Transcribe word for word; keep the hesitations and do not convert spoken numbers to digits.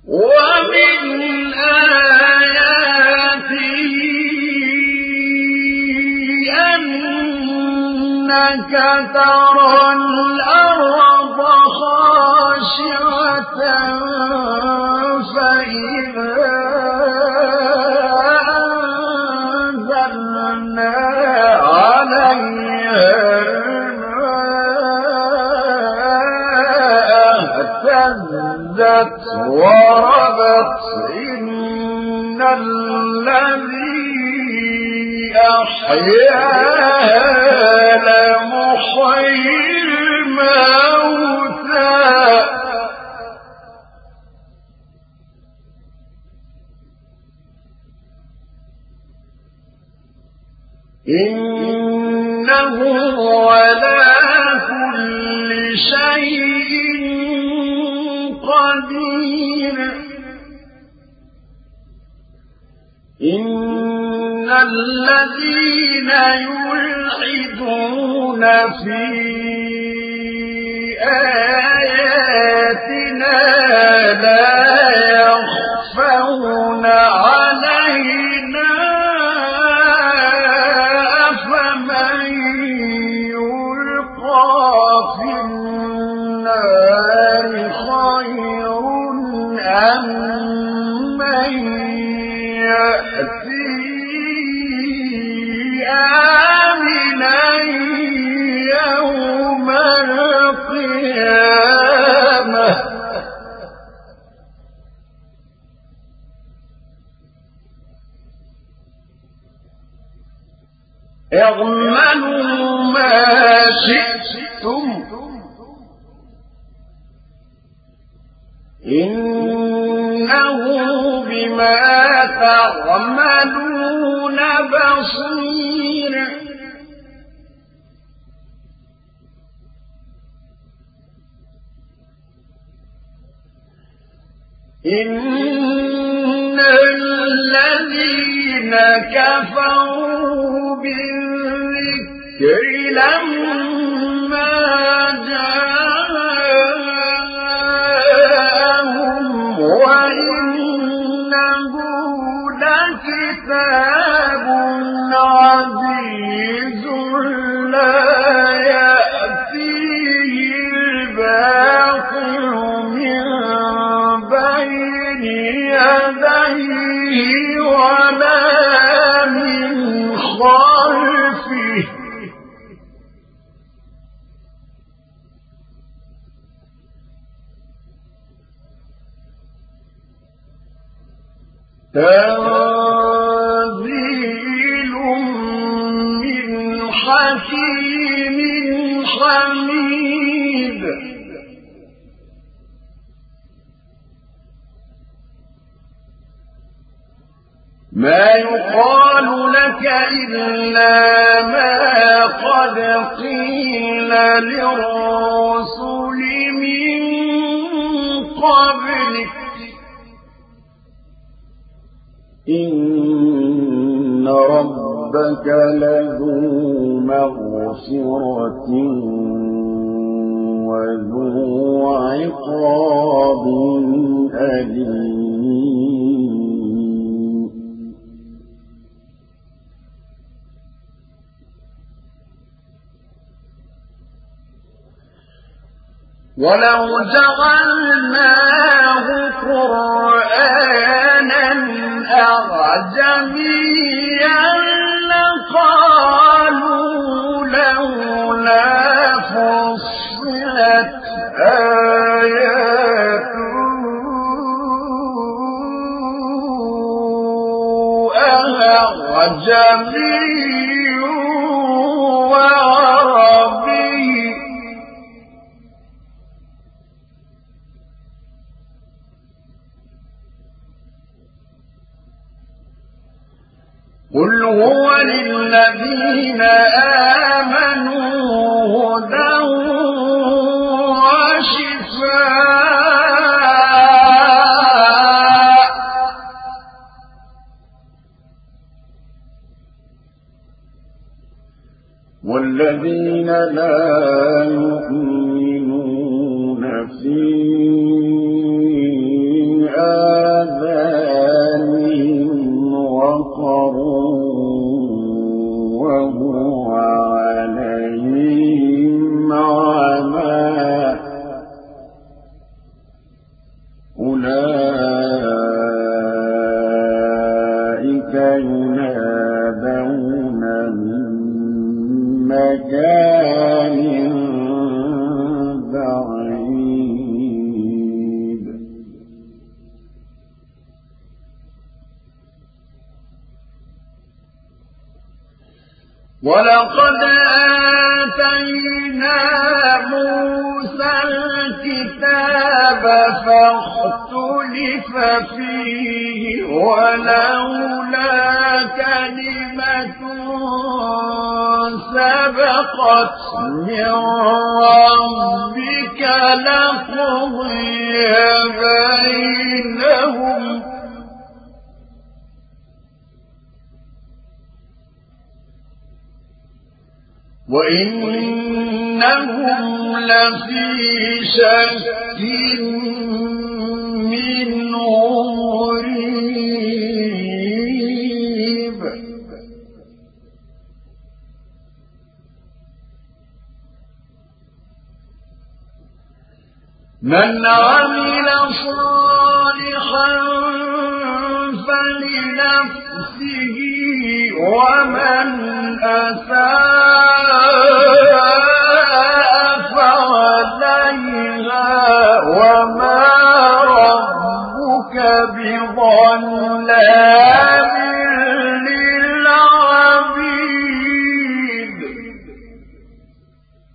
ومن آياته أنك ترى الأرض خاشعة فإذا أنزلنا عليها اهتزت وربت إن الذي أحياها لمحيي الموتى إنه على كل شيء قدير. إن الذين يلحدون في آياتنا لا يخفون علينا أفمن يلقى في النار خير أم من يأتي آمنا يوم القيامة اعملوا ما شئتم إنه بما تعملون بصير. إن الذين كفروا بالذكر لما جاءهم وإنه لكتاب عزيز لا يأتيه الباطل من بين يديه ولا من خلفه تنزيل من حكيم حميد. ما يقال لك إلا ما قد قيل للرسل من قبلك إن ربك لذو مغفرة وذو عقاب أليم. ولو جعلناه قرآنا أعجميا لقالوا لولا فصلت آياته أعجمي وعربي قل هو للذين آمنوا هدى وشفاء والذين لا يؤمنون في أولئك ينادون من مكان بعيد ولقد آتينا موسى الكتاب فاختلف فيه ولولا كلمة سبقت من ربك لقضي بينهم وإنهم لفي شك منه مريب من عمل صالحا فلنفسه ومن أساء فعليها وما ربك بظلام